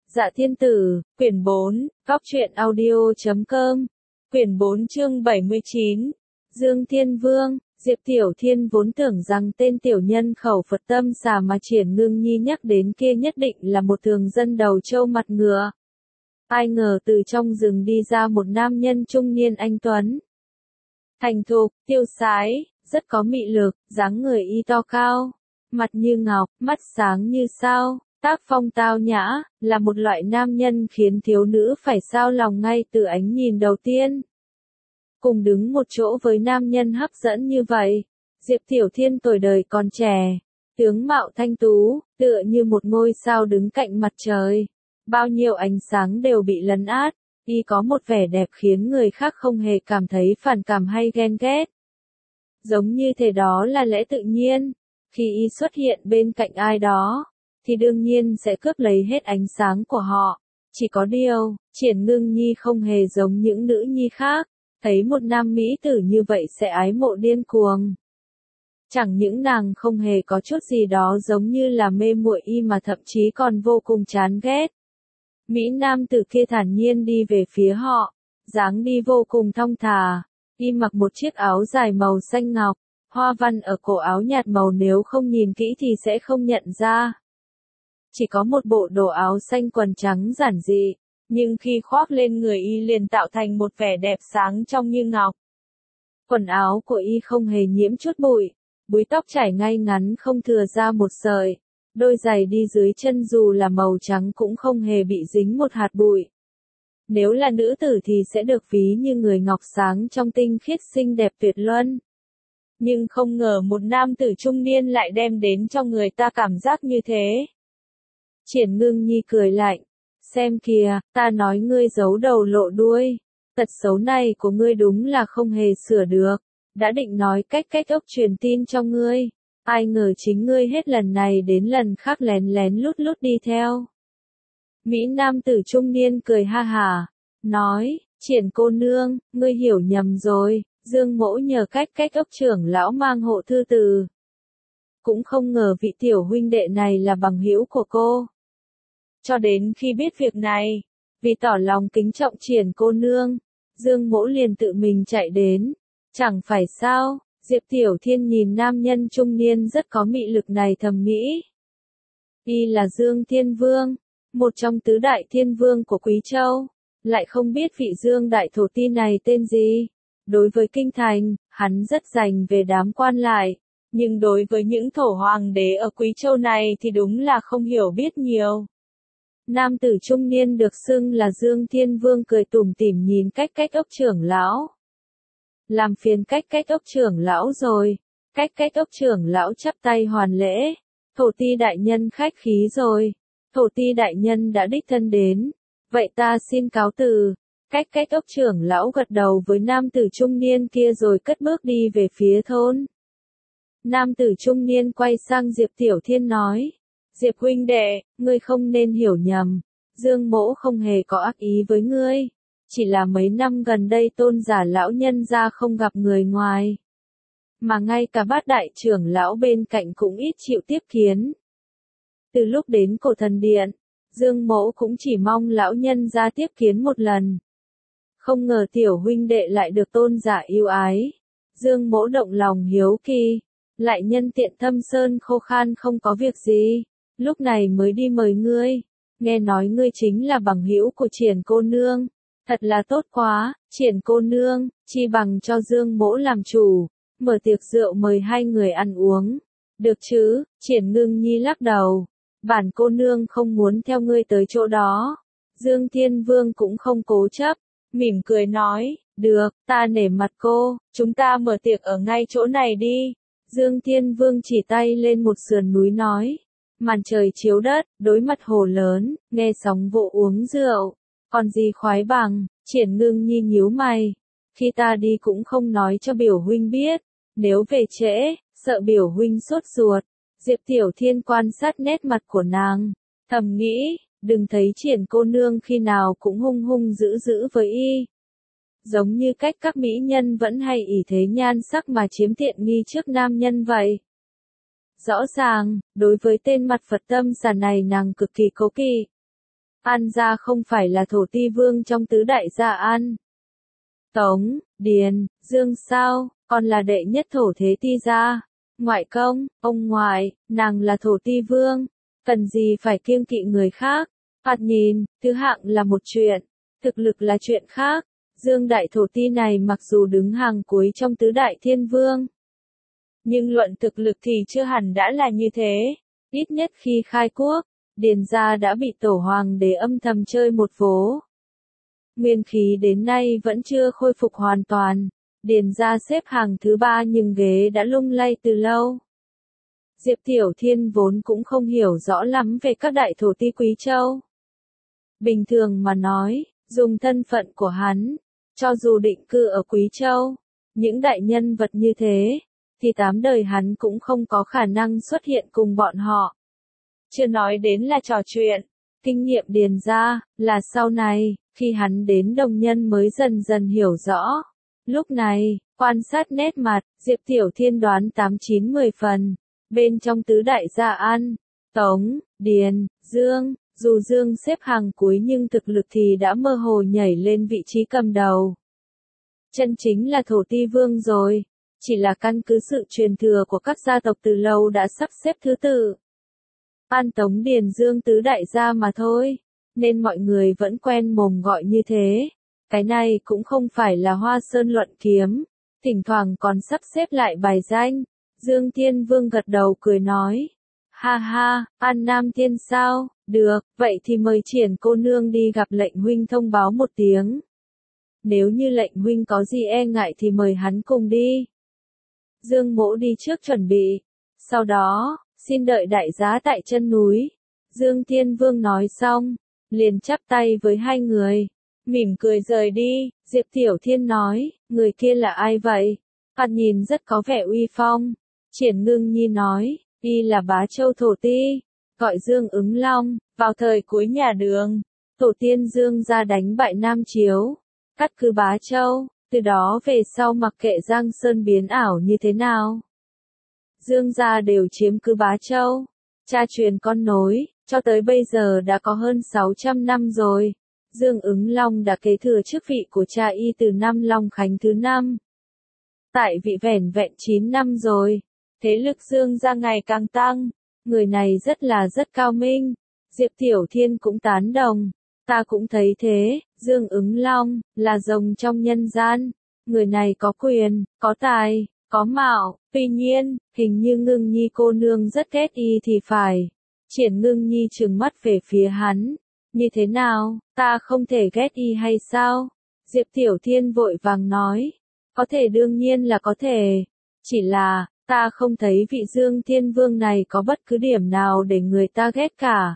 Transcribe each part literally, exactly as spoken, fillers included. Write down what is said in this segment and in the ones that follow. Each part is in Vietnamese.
Dạ Thiên Tử, quyển bốn, góc truyện audio chấm com, quyển bốn chương bảy mươi chín, Dương Thiên Vương. Diệp Tiểu Thiên vốn tưởng rằng tên tiểu nhân khẩu Phật tâm xà mà Triển Ngưng Nhi nhắc đến kia nhất định là một thường dân đầu trâu mặt ngựa. Ai ngờ từ trong rừng đi ra một nam nhân trung niên anh tuấn. Thành thục, tiêu sái, rất có mị lực, dáng người y to cao, mặt như ngọc, mắt sáng như sao, tác phong tao nhã, là một loại nam nhân khiến thiếu nữ phải xao lòng ngay từ ánh nhìn đầu tiên. Cùng đứng một chỗ với nam nhân hấp dẫn như vậy, Diệp Tiểu Thiên tuổi đời còn trẻ, tướng mạo thanh tú, tựa như một ngôi sao đứng cạnh mặt trời. Bao nhiêu ánh sáng đều bị lấn át, y có một vẻ đẹp khiến người khác không hề cảm thấy phản cảm hay ghen ghét. Giống như thế đó là lẽ tự nhiên, khi y xuất hiện bên cạnh ai đó, thì đương nhiên sẽ cướp lấy hết ánh sáng của họ. Chỉ có điều, Triển Ngưng Nhi không hề giống những nữ nhi khác, thấy một nam mỹ tử như vậy sẽ ái mộ điên cuồng. Chẳng những nàng không hề có chút gì đó giống như là mê muội y mà thậm chí còn vô cùng chán ghét. Mỹ nam tử kia thản nhiên đi về phía họ, dáng đi vô cùng thong thả, y mặc một chiếc áo dài màu xanh ngọc, hoa văn ở cổ áo nhạt màu nếu không nhìn kỹ thì sẽ không nhận ra. Chỉ có một bộ đồ áo xanh quần trắng giản dị, nhưng khi khoác lên người y liền tạo thành một vẻ đẹp sáng trong như ngọc. Quần áo của y không hề nhiễm chút bụi, búi tóc trải ngay ngắn không thừa ra một sợi, đôi giày đi dưới chân dù là màu trắng cũng không hề bị dính một hạt bụi. Nếu là nữ tử thì sẽ được ví như người ngọc sáng trong tinh khiết xinh đẹp tuyệt luân. Nhưng không ngờ một nam tử trung niên lại đem đến cho người ta cảm giác như thế. Triển Ngưng Nhi cười lạnh, xem kìa, ta nói ngươi giấu đầu lộ đuôi, tật xấu này của ngươi đúng là không hề sửa được, đã định nói cách cách ốc truyền tin cho ngươi, ai ngờ chính ngươi hết lần này đến lần khác lén lén lút lút đi theo. Mỹ nam tử trung niên cười ha hả, nói, Triển cô nương, ngươi hiểu nhầm rồi, Dương Mỗ nhờ cách cách ốc trưởng lão mang hộ thư từ. Cũng không ngờ vị tiểu huynh đệ này là bằng hữu của cô. Cho đến khi biết việc này, vì tỏ lòng kính trọng Triển cô nương, Dương Mỗ liền tự mình chạy đến. Chẳng phải sao, Diệp Tiểu Thiên nhìn nam nhân trung niên rất có mị lực này thầm nghĩ. Y là Dương Thiên Vương, một trong tứ đại thiên vương của Quý Châu, lại không biết vị Dương đại thổ ti này tên gì. Đối với kinh thành, hắn rất dành về đám quan lại, nhưng đối với những thổ hoàng đế ở Quý Châu này thì đúng là không hiểu biết nhiều. Nam tử trung niên được xưng là Dương Thiên Vương cười tủm tỉm nhìn cách cách ốc trưởng lão. Làm phiền cách cách ốc trưởng lão rồi, cách cách ốc trưởng lão chắp tay hoàn lễ, thổ ti đại nhân khách khí rồi, thổ ti đại nhân đã đích thân đến, vậy ta xin cáo từ. Cách cách ốc trưởng lão gật đầu với nam tử trung niên kia rồi cất bước đi về phía thôn. Nam tử trung niên quay sang Diệp Tiểu Thiên nói, Diệp huynh đệ, ngươi không nên hiểu nhầm, Dương Mỗ không hề có ác ý với ngươi, chỉ là mấy năm gần đây tôn giả lão nhân gia không gặp người ngoài. Mà ngay cả bát đại trưởng lão bên cạnh cũng ít chịu tiếp kiến. Từ lúc đến cổ thần điện, Dương Mỗ cũng chỉ mong lão nhân gia tiếp kiến một lần. Không ngờ tiểu huynh đệ lại được tôn giả yêu ái. Dương Mỗ động lòng hiếu kỳ, lại nhân tiện Thâm Sơn khô khan không có việc gì, lúc này mới đi mời ngươi. Nghe nói ngươi chính là bằng hữu của Triển cô nương, thật là tốt quá. Triển cô nương, chi bằng cho Dương Mỗ làm chủ, mở tiệc rượu mời hai người ăn uống. Được chứ? Triển Ngưng Nhi lắc đầu, bản cô nương không muốn theo ngươi tới chỗ đó. Dương Thiên Vương cũng không cố chấp, mỉm cười nói, được, ta nể mặt cô, chúng ta mở tiệc ở ngay chỗ này đi. Dương Thiên Vương chỉ tay lên một sườn núi nói, màn trời chiếu đất, đối mặt hồ lớn, nghe sóng vỗ uống rượu, còn gì khoái bằng. Triển Ngưng Nhi nhíu mày, khi ta đi cũng không nói cho biểu huynh biết, nếu về trễ, sợ biểu huynh sốt ruột. Diệp Tiểu Thiên quan sát nét mặt của nàng, thầm nghĩ, đừng thấy Triển cô nương khi nào cũng hung hung dữ dữ với y. Giống như cách các mỹ nhân vẫn hay ỷ thế nhan sắc mà chiếm tiện nghi trước nam nhân vậy. Rõ ràng, đối với tên mặt Phật tâm xà này nàng cực kỳ cố kỵ. An gia không phải là thổ ti vương trong tứ đại gia An, Tống, Điền, Dương sao, còn là đệ nhất thổ thế ti gia. Ngoại công, ông ngoại, nàng là thổ ti vương, cần gì phải kiêng kỵ người khác. Thoạt nhìn, thứ hạng là một chuyện, thực lực là chuyện khác. Dương đại thổ ti này mặc dù đứng hàng cuối trong tứ đại thiên vương, nhưng luận thực lực thì chưa hẳn đã là như thế. Ít nhất khi khai quốc, Điền gia đã bị tổ hoàng đế âm thầm chơi một vố. Nguyên khí đến nay vẫn chưa khôi phục hoàn toàn. Điền gia xếp hàng thứ ba nhưng ghế đã lung lay từ lâu. Diệp Tiểu Thiên vốn cũng không hiểu rõ lắm về các đại thổ ti Quý Châu. Bình thường mà nói, dùng thân phận của hắn, cho dù định cư ở Quý Châu, những đại nhân vật như thế, thì tám đời hắn cũng không có khả năng xuất hiện cùng bọn họ. Chưa nói đến là trò chuyện, kinh nghiệm Điền gia, là sau này, khi hắn đến Đồng Nhân mới dần dần hiểu rõ. Lúc này, quan sát nét mặt, Diệp Tiểu Thiên đoán tám chín mười phần, bên trong tứ đại gia An, Tống, Điền, Dương, dù Dương xếp hàng cuối nhưng thực lực thì đã mơ hồ nhảy lên vị trí cầm đầu. Chân chính là thổ ti vương rồi, chỉ là căn cứ sự truyền thừa của các gia tộc từ lâu đã sắp xếp thứ tự. An Tống Điền Dương tứ đại gia mà thôi, nên mọi người vẫn quen mồm gọi như thế. Cái này cũng không phải là Hoa Sơn luận kiếm, thỉnh thoảng còn sắp xếp lại bài danh. Dương Thiên Vương gật đầu cười nói, ha ha, An Nam Thiên sao, được, vậy thì mời Triển cô nương đi gặp lệnh huynh thông báo một tiếng. Nếu như lệnh huynh có gì e ngại thì mời hắn cùng đi. Dương Mỗ đi trước chuẩn bị, sau đó, xin đợi đại giá tại chân núi. Dương Thiên Vương nói xong, liền chắp tay với hai người, mỉm cười rời đi. Diệp Tiểu Thiên nói, người kia là ai vậy? Thoạt nhìn rất có vẻ uy phong. Triển Ngưng Nhi nói, y là Bá Châu thổ ti, gọi Dương Ứng Long. Vào thời cuối nhà Đường, tổ tiên Dương gia đánh bại Nam Chiếu, cắt cứ Bá Châu, từ đó về sau mặc kệ Giang Sơn biến ảo như thế nào, Dương gia đều chiếm cứ Bá Châu, cha truyền con nối, cho tới bây giờ đã có hơn sáu trăm năm rồi. Dương Ứng Long đã kế thừa chức vị của cha y từ năm Long Khánh thứ năm. Tại vị vẻn vẹn chín năm rồi, thế lực Dương gia ngày càng tăng, người này rất là rất cao minh. Diệp Tiểu Thiên cũng tán đồng, ta cũng thấy thế, Dương Ứng Long, là rồng trong nhân gian, người này có quyền, có tài, có mạo, tuy nhiên, hình như Ngưng Nhi cô nương rất ghét y thì phải. Triển Ngưng Nhi trừng mắt về phía hắn, như thế nào, ta không thể ghét y hay sao? Diệp Tiểu Thiên vội vàng nói, có thể đương nhiên là có thể, chỉ là, ta không thấy vị Dương Thiên Vương này có bất cứ điểm nào để người ta ghét cả.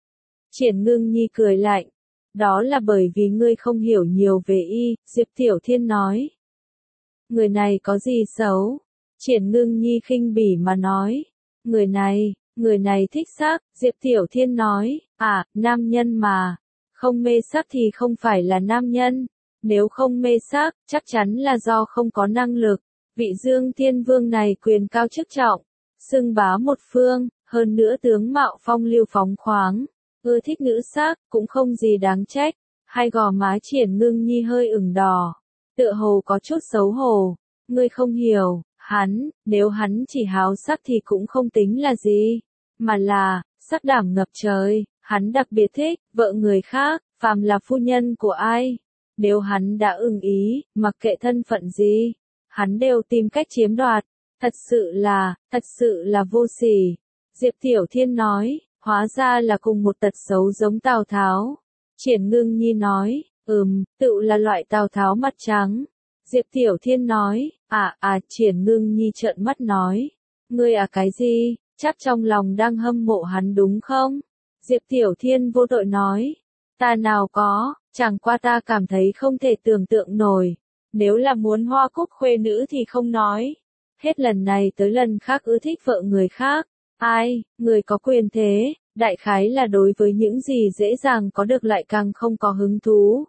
Triển Ngưng Nhi cười lạnh, đó là bởi vì ngươi không hiểu nhiều về y, Diệp Tiểu Thiên nói. Người này có gì xấu? Triển Ngưng Nhi khinh bỉ mà nói, người này, người này thích sắc, Diệp Tiểu Thiên nói, à, nam nhân mà, không mê sắc thì không phải là nam nhân, nếu không mê sắc, chắc chắn là do không có năng lực. Vị Dương Thiên Vương này quyền cao chức trọng, xưng bá một phương, hơn nữa tướng mạo phong lưu phóng khoáng, ưa thích nữ sắc, cũng không gì đáng trách. Hai gò má Triển Ngưng Nhi hơi ửng đỏ, tựa hồ có chút xấu hổ. Ngươi không hiểu, hắn, nếu hắn chỉ háo sắc thì cũng không tính là gì, mà là, sắc đảm ngập trời, hắn đặc biệt thích, vợ người khác, phàm là phu nhân của ai. Nếu hắn đã ưng ý, mặc kệ thân phận gì, hắn đều tìm cách chiếm đoạt, thật sự là, thật sự là vô sỉ. Diệp Tiểu Thiên nói, hóa ra là cùng một tật xấu giống Tào Tháo. Triển Ngưng Nhi nói, ừm, tự là loại Tào Tháo mặt trắng. Diệp Tiểu Thiên nói, à, à, Triển Ngưng Nhi trợn mắt nói, ngươi à cái gì, chắc trong lòng đang hâm mộ hắn đúng không? Diệp Tiểu Thiên vô tội nói, ta nào có, chẳng qua ta cảm thấy không thể tưởng tượng nổi. Nếu là muốn hoa cúc khuê nữ thì không nói. Hết lần này tới lần khác ưa thích vợ người khác. Ai, người có quyền thế, đại khái là đối với những gì dễ dàng có được lại càng không có hứng thú.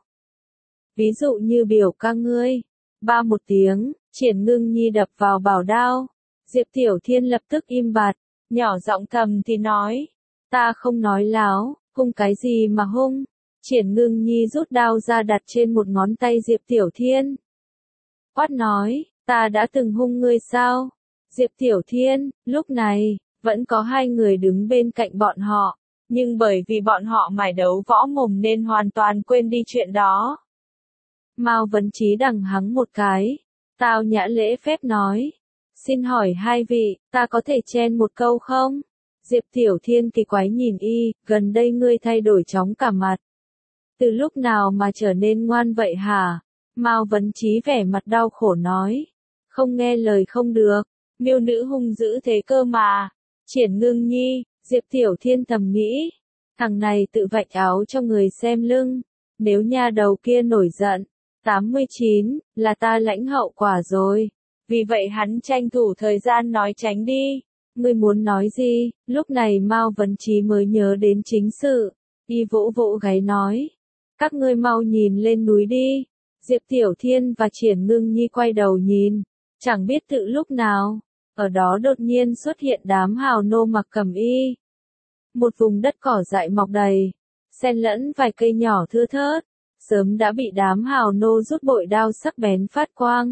Ví dụ như biểu ca ngươi. Ba một tiếng, Triển Ngưng Nhi đập vào bảo đao. Diệp Tiểu Thiên lập tức im bặt, nhỏ giọng thầm thì nói. Ta không nói láo, Hung cái gì mà hung? Triển Ngưng Nhi rút đao ra đặt trên một ngón tay Diệp Tiểu Thiên. Quát nói, ta đã từng hung ngươi sao? Diệp Tiểu Thiên, lúc này, vẫn có hai người đứng bên cạnh bọn họ, nhưng bởi vì bọn họ mải đấu võ mồm nên hoàn toàn quên đi chuyện đó. Mao Vấn Chí đằng hắng một cái, tao nhã lễ phép nói, xin hỏi hai vị, ta có thể chen một câu không? Diệp Tiểu Thiên kỳ quái nhìn y, gần đây ngươi thay đổi chóng cả mặt. Từ lúc nào mà trở nên ngoan vậy hả? Mao Vấn Chí vẻ mặt đau khổ nói, không nghe lời không được, miêu nữ hung dữ thế cơ mà. Triển Ngưng Nhi, Diệp Tiểu Thiên thầm nghĩ, thằng này tự vạch áo cho người xem lưng, nếu nha đầu kia nổi giận, tám mươi chín, là ta lãnh hậu quả rồi. Vì vậy hắn tranh thủ thời gian nói tránh đi. Ngươi muốn nói gì? Lúc này Mao Vấn Chí mới nhớ đến chính sự, y vỗ vỗ gáy nói, các ngươi mau nhìn lên núi đi. Diệp Tiểu Thiên và Triển Ngưng Nhi quay đầu nhìn, chẳng biết tự lúc nào, ở đó đột nhiên xuất hiện đám hào nô mặc cẩm y. Một vùng đất cỏ dại mọc đầy, xen lẫn vài cây nhỏ thưa thớt, sớm đã bị đám hào nô rút bội đao sắc bén phát quang.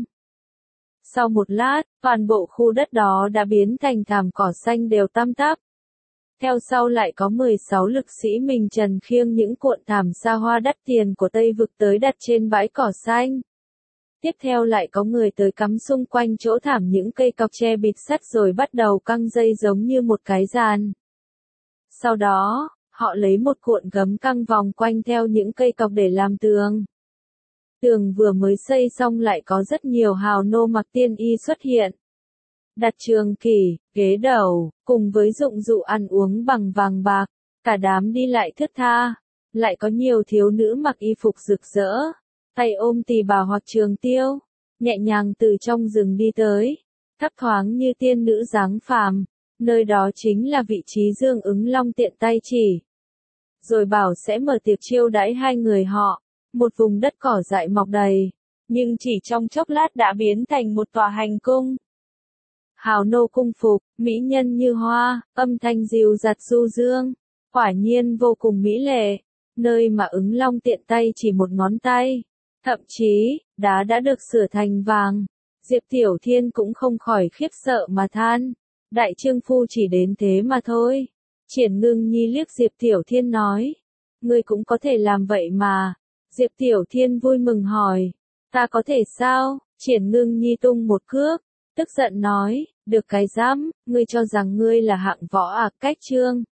Sau một lát, toàn bộ khu đất đó đã biến thành thảm cỏ xanh đều tăm tắp. Theo sau lại có mười sáu lực sĩ mình trần khiêng những cuộn thảm xa hoa đắt tiền của Tây Vực tới đặt trên bãi cỏ xanh. Tiếp theo lại có người tới cắm xung quanh chỗ thảm những cây cọc tre bịt sắt rồi bắt đầu căng dây giống như một cái giàn. Sau đó, họ lấy một cuộn gấm căng vòng quanh theo những cây cọc để làm tường. Tường vừa mới xây xong lại có rất nhiều hào nô mặc tiên y xuất hiện. Đặt trường kỷ, ghế đầu, cùng với dụng cụ ăn uống bằng vàng bạc, cả đám đi lại thướt tha, lại có nhiều thiếu nữ mặc y phục rực rỡ, tay ôm tỳ bà hoặc trường tiêu, nhẹ nhàng từ trong rừng đi tới, thấp thoáng như tiên nữ dáng phàm, nơi đó chính là vị trí Dương Ứng Long tiện tay chỉ. Rồi bảo sẽ mở tiệc chiêu đãi hai người họ, một vùng đất cỏ dại mọc đầy, nhưng chỉ trong chốc lát đã biến thành một tòa hành cung. Hào nô cung phục, mỹ nhân như hoa, âm thanh dịu dặt du dương, quả nhiên vô cùng mỹ lệ, nơi mà Ứng Long tiện tay chỉ một ngón tay, thậm chí, đá đã được sửa thành vàng. Diệp Tiểu Thiên cũng không khỏi khiếp sợ mà than, đại trương phu chỉ đến thế mà thôi. Triển Ngưng Nhi liếc Diệp Tiểu Thiên nói, ngươi cũng có thể làm vậy mà. Diệp Tiểu Thiên vui mừng hỏi, ta có thể sao? Triển Ngưng Nhi tung một cước, tức giận nói, được cái dám, ngươi cho rằng ngươi là hạng võ à, cách trương.